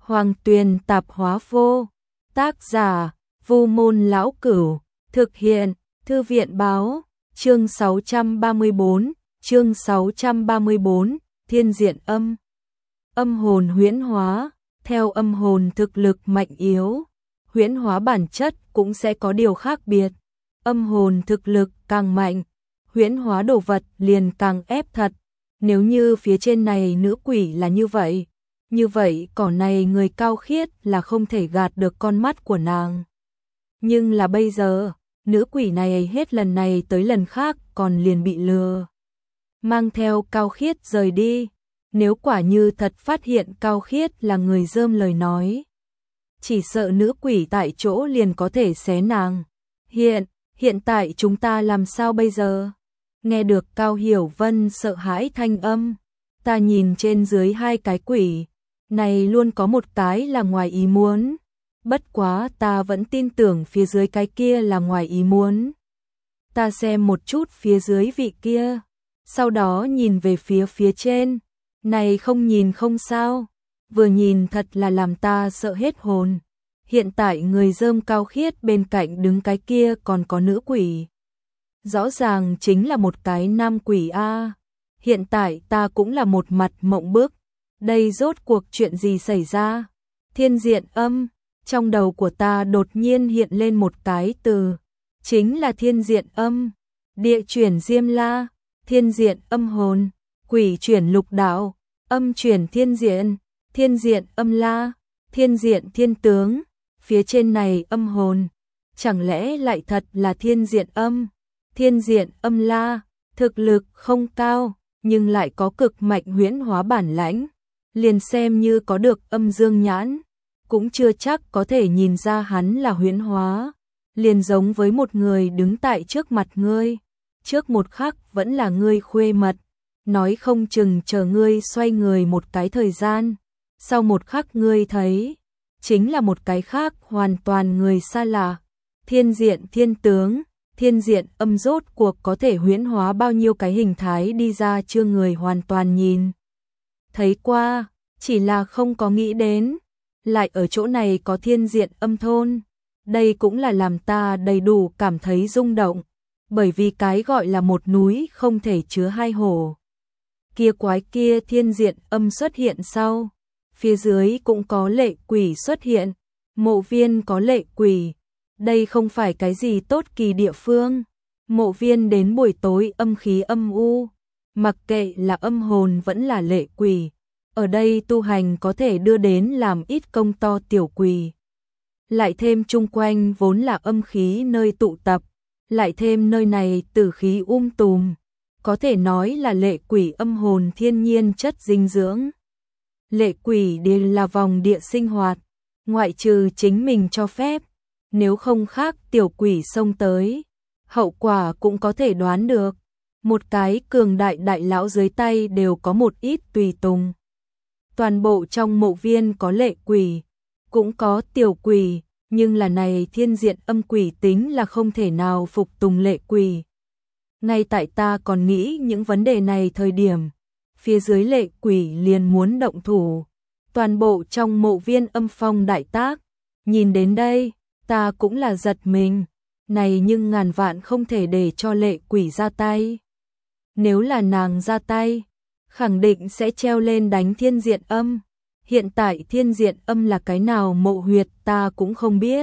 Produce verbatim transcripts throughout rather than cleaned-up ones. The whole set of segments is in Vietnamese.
Hoàng Tuyền Tạp Hóa Vô. Tác giả: Vu Môn Lão Cửu. Thực hiện: Thư viện Báo. Chương sáu trăm ba mươi bốn. Chương sáu trăm ba mươi bốn. Thiên diện âm. Âm hồn huyễn hóa. Theo âm hồn thực lực mạnh yếu, huyễn hóa bản chất cũng sẽ có điều khác biệt. Âm hồn thực lực càng mạnh, huyễn hóa đồ vật liền càng ép thật. Nếu như phía trên này nữ quỷ là như vậy, như vậy cỏ này người cao khiết là không thể gạt được con mắt của nàng. Nhưng là bây giờ, nữ quỷ này hết lần này tới lần khác còn liền bị lừa. Mang theo cao khiết rời đi. Nếu quả như thật phát hiện cao khiết là người rơm lời nói, chỉ sợ nữ quỷ tại chỗ liền có thể xé nàng. Hiện, hiện tại chúng ta làm sao bây giờ? Nghe được Cao Hiểu Vân sợ hãi thanh âm, ta nhìn trên dưới hai cái quỷ, này luôn có một cái là ngoài ý muốn. Bất quá ta vẫn tin tưởng phía dưới cái kia là ngoài ý muốn. Ta xem một chút phía dưới vị kia, sau đó nhìn về phía phía trên. Này không nhìn không sao, vừa nhìn thật là làm ta sợ hết hồn. Hiện tại người rơm cao khiết bên cạnh đứng cái kia còn có nữ quỷ. Rõ ràng chính là một cái nam quỷ a. Hiện tại ta cũng là một mặt mộng bức. Đây rốt cuộc chuyện gì xảy ra? Thiên diện âm, trong đầu của ta đột nhiên hiện lên một cái từ, chính là thiên diện âm. Địa chuyển Diêm La, thiên diện âm hồn. Quỷ chuyển lục đạo, âm chuyển thiên diện, thiên diện âm la, thiên diện thiên tướng. Phía trên này âm hồn, chẳng lẽ lại thật là thiên diện âm, thiên diện âm la, thực lực không cao, nhưng lại có cực mạnh huyễn hóa bản lãnh. Liền xem như có được âm dương nhãn, cũng chưa chắc có thể nhìn ra hắn là huyễn hóa. Liền giống với một người đứng tại trước mặt ngươi, trước một khắc vẫn là ngươi khuê mật. Nói không chừng chờ ngươi xoay người một cái thời gian, sau một khắc ngươi thấy, chính là một cái khác hoàn toàn người xa lạ. Thiên diện thiên tướng, thiên diện âm rốt cuộc có thể huyễn hóa bao nhiêu cái hình thái đi ra chưa người hoàn toàn nhìn thấy qua, chỉ là không có nghĩ đến, lại ở chỗ này có thiên diện âm thôn. Đây cũng là làm ta đầy đủ cảm thấy rung động, bởi vì cái gọi là một núi không thể chứa hai hổ. Kia quái kia thiên diện âm xuất hiện sau, phía dưới cũng có lệ quỷ xuất hiện, mộ viên có lệ quỷ, đây không phải cái gì tốt kỳ địa phương. Mộ viên đến buổi tối âm khí âm u, mặc kệ là âm hồn vẫn là lệ quỷ, ở đây tu hành có thể đưa đến làm ít công to tiểu quỷ. Lại thêm chung quanh vốn là âm khí nơi tụ tập, lại thêm nơi này tử khí um tùm, có thể nói là lệ quỷ âm hồn thiên nhiên chất dinh dưỡng. Lệ quỷ đều là vòng địa sinh hoạt, ngoại trừ chính mình cho phép, nếu không khác tiểu quỷ xông tới, hậu quả cũng có thể đoán được. Một cái cường đại đại lão dưới tay đều có một ít tùy tùng. Toàn bộ trong mộ viên có lệ quỷ, cũng có tiểu quỷ, nhưng là này thiên diện âm quỷ tính là không thể nào phục tùng lệ quỷ. Ngay tại ta còn nghĩ những vấn đề này thời điểm, phía dưới lệ quỷ liền muốn động thủ. Toàn bộ trong mộ viên âm phong đại tác. Nhìn đến đây, ta cũng là giật mình. Này nhưng ngàn vạn không thể để cho lệ quỷ ra tay. Nếu là nàng ra tay, khẳng định sẽ treo lên đánh thiên diện âm. Hiện tại thiên diện âm là cái nào mộ huyệt ta cũng không biết.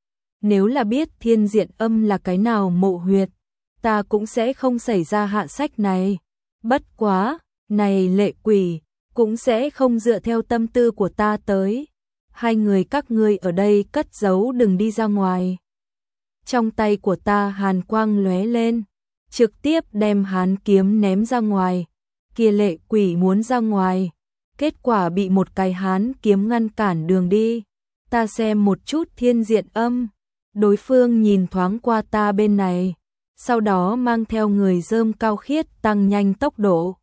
Nếu là biết thiên diện âm là cái nào mộ huyệt, ta cũng sẽ không xảy ra hạ sách này. Bất quá, này lệ quỷ, cũng sẽ không dựa theo tâm tư của ta tới. Hai người các ngươi ở đây cất giấu đừng đi ra ngoài. Trong tay của ta hàn quang lóe lên, trực tiếp đem hán kiếm ném ra ngoài. Kia lệ quỷ muốn ra ngoài, kết quả bị một cái hán kiếm ngăn cản đường đi. Ta xem một chút thiên diện âm, đối phương nhìn thoáng qua ta bên này, sau đó mang theo người rơm cao khiết tăng nhanh tốc độ.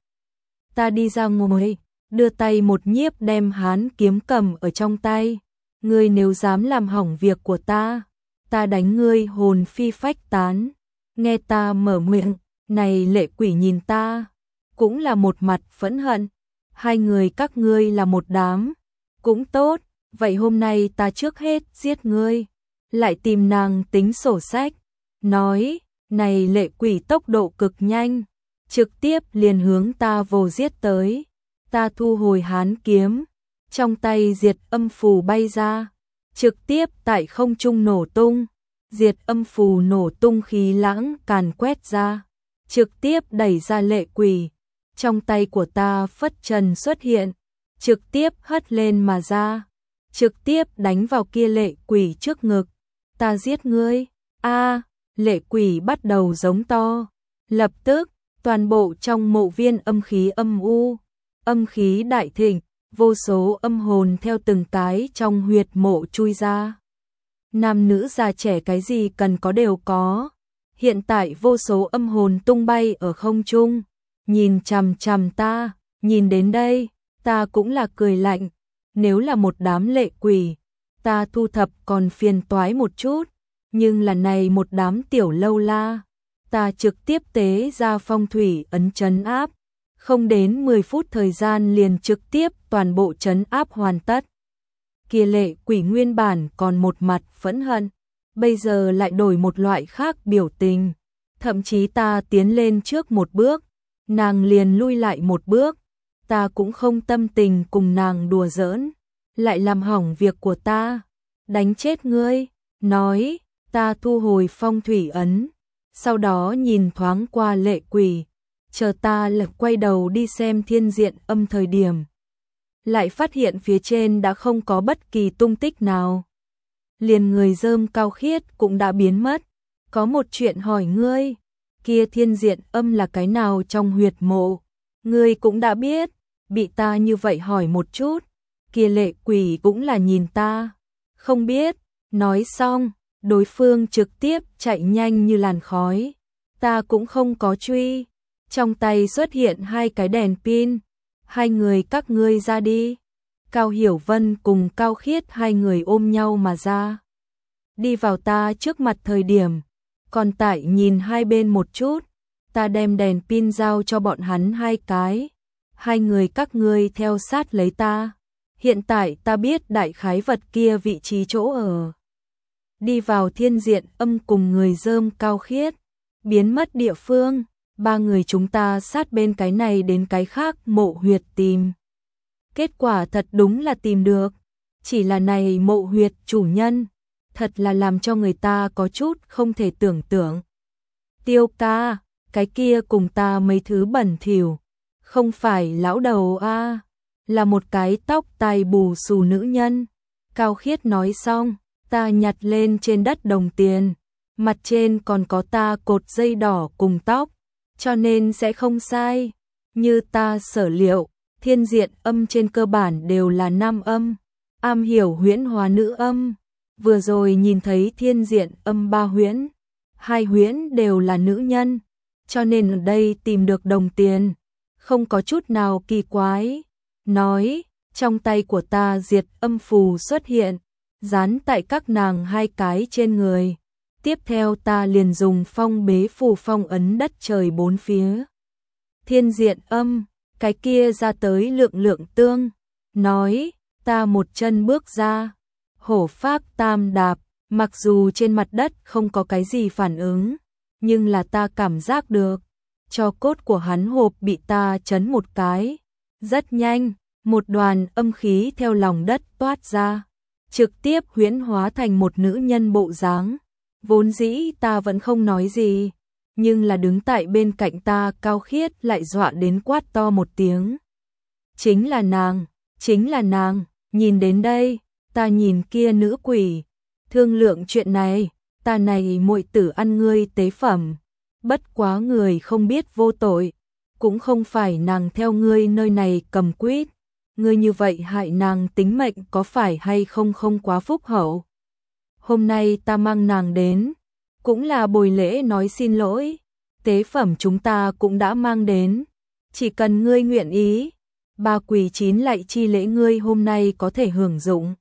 Ta đi ra ngoài, đưa tay một nhiếp đem hán kiếm cầm ở trong tay. Ngươi nếu dám làm hỏng việc của ta, ta đánh ngươi hồn phi phách tán. Nghe ta mở miệng, này lệ quỷ nhìn ta, cũng là một mặt phẫn hận. Hai người các ngươi là một đám, cũng tốt, vậy hôm nay ta trước hết giết ngươi, lại tìm nàng tính sổ sách. Nói, này lệ quỷ tốc độ cực nhanh, trực tiếp liền hướng ta vồ giết tới. Ta thu hồi hán kiếm, trong tay diệt âm phù bay ra, trực tiếp tại không trung nổ tung. Diệt âm phù nổ tung khí lãng càn quét ra, trực tiếp đẩy ra lệ quỷ. Trong tay của ta phất trần xuất hiện, trực tiếp hất lên mà ra, trực tiếp đánh vào kia lệ quỷ trước ngực. Ta giết ngươi. A, lệ quỷ bắt đầu giống to. Lập tức, toàn bộ trong mộ viên âm khí âm u, âm khí đại thịnh, vô số âm hồn theo từng cái trong huyệt mộ chui ra. Nam nữ già trẻ cái gì cần có đều có. Hiện tại vô số âm hồn tung bay ở không trung, nhìn chằm chằm ta, nhìn đến đây, ta cũng là cười lạnh. Nếu là một đám lệ quỷ, ta thu thập còn phiền toái một chút, nhưng là này một đám tiểu lâu la, ta trực tiếp tế ra phong thủy ấn trấn áp, không đến mười phút thời gian liền trực tiếp toàn bộ trấn áp hoàn tất. Kia lệ quỷ nguyên bản còn một mặt phẫn hận, bây giờ lại đổi một loại khác biểu tình, thậm chí ta tiến lên trước một bước, nàng liền lui lại một bước, ta cũng không tâm tình cùng nàng đùa giỡn, lại làm hỏng việc của ta, đánh chết ngươi. Nói, ta thu hồi phong thủy ấn, sau đó nhìn thoáng qua lệ quỷ, chờ ta lập quay đầu đi xem thiên diện âm thời điểm, lại phát hiện phía trên đã không có bất kỳ tung tích nào. Liền người rơm cao khiết cũng đã biến mất. Có một chuyện hỏi ngươi, kia thiên diện âm là cái nào trong huyệt mộ? Ngươi cũng đã biết, bị ta như vậy hỏi một chút, kia lệ quỷ cũng là nhìn ta, không biết. Nói xong, đối phương trực tiếp chạy nhanh như làn khói, ta cũng không có truy, trong tay xuất hiện hai cái đèn pin. Hai người các ngươi ra đi. Cao Hiểu Vân cùng Cao Khiết hai người ôm nhau mà ra. Đi vào ta trước mặt thời điểm, còn tại nhìn hai bên một chút, ta đem đèn pin giao cho bọn hắn hai cái. Hai người các ngươi theo sát lấy ta. Hiện tại ta biết đại khái vật kia vị trí chỗ ở. Đi vào thiên diện âm cùng người rơm Cao Khiết, biến mất địa phương. Ba người chúng ta sát bên cái này đến cái khác mộ huyệt tìm. Kết quả thật đúng là tìm được. Chỉ là này mộ huyệt chủ nhân, thật là làm cho người ta có chút không thể tưởng tượng. Tiêu ca, cái kia cùng ta mấy thứ bẩn thỉu, không phải lão đầu a, là một cái tóc tai bù xù nữ nhân. Cao Khiết nói xong, ta nhặt lên trên đất đồng tiền, mặt trên còn có ta cột dây đỏ cùng tóc, cho nên sẽ không sai. Như ta sở liệu, thiên diện âm trên cơ bản đều là nam âm, am hiểu huyễn hóa nữ âm. Vừa rồi nhìn thấy thiên diện âm ba huyễn, hai huyễn đều là nữ nhân, cho nên ở đây tìm được đồng tiền, không có chút nào kỳ quái. Nói, trong tay của ta diệt âm phù xuất hiện, dán tại các nàng hai cái trên người. Tiếp theo ta liền dùng phong bế phù phong ấn đất trời bốn phía. Thiên diện âm, cái kia ra tới lượng lượng tương. Nói, ta một chân bước ra, hổ phác tam đạp, mặc dù trên mặt đất không có cái gì phản ứng, nhưng là ta cảm giác được, cho cốt của hắn hộp bị ta chấn một cái. Rất nhanh, một đoàn âm khí theo lòng đất toát ra, trực tiếp huyễn hóa thành một nữ nhân bộ dáng. Vốn dĩ ta vẫn không nói gì, nhưng là đứng tại bên cạnh ta Cao Khiết lại dọa đến quát to một tiếng. Chính là nàng, chính là nàng. Nhìn đến đây, ta nhìn kia nữ quỷ, thương lượng chuyện này, ta này muội tử ăn ngươi tế phẩm, bất quá người không biết vô tội, cũng không phải nàng theo ngươi nơi này cầm quýt, ngươi như vậy hại nàng tính mệnh có phải hay không không quá phúc hậu. Hôm nay ta mang nàng đến, cũng là bồi lễ nói xin lỗi, tế phẩm chúng ta cũng đã mang đến, chỉ cần ngươi nguyện ý, ba quỷ chín lạy chi lễ ngươi hôm nay có thể hưởng dụng.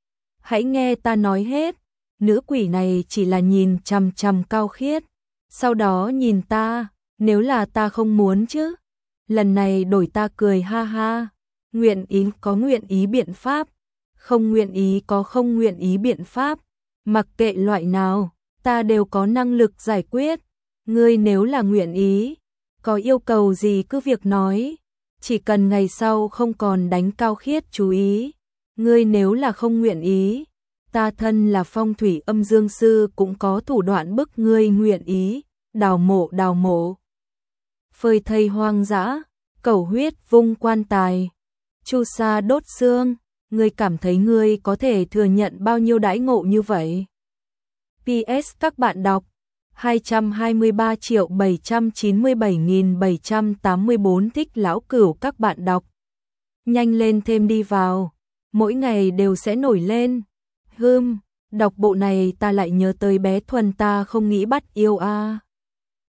Hãy nghe ta nói hết. Nữ quỷ này chỉ là nhìn chằm chằm Cao Khiết, sau đó nhìn ta, nếu là ta không muốn chứ. Lần này đổi ta cười ha ha, nguyện ý có nguyện ý biện pháp, không nguyện ý có không nguyện ý biện pháp, mặc kệ loại nào, ta đều có năng lực giải quyết. Ngươi nếu là nguyện ý, có yêu cầu gì cứ việc nói, chỉ cần ngày sau không còn đánh Cao Khiết chú ý. Ngươi nếu là không nguyện ý, ta thân là phong thủy âm dương sư cũng có thủ đoạn bức ngươi nguyện ý, đào mộ đào mộ. Phơi thây hoang dã, cẩu huyết vung quan tài, chu sa đốt xương, ngươi cảm thấy ngươi có thể thừa nhận bao nhiêu đãi ngộ như vậy? pê ét các bạn đọc hai trăm hai mươi ba triệu bảy trăm chín mươi bảy nghìn bảy trăm tám mươi bốn thích lão cửu các bạn đọc. Nhanh lên thêm đi vào, mỗi ngày đều sẽ nổi lên. Hừm, đọc bộ này ta lại nhớ tới bé Thuần ta không nghĩ bắt yêu a. À.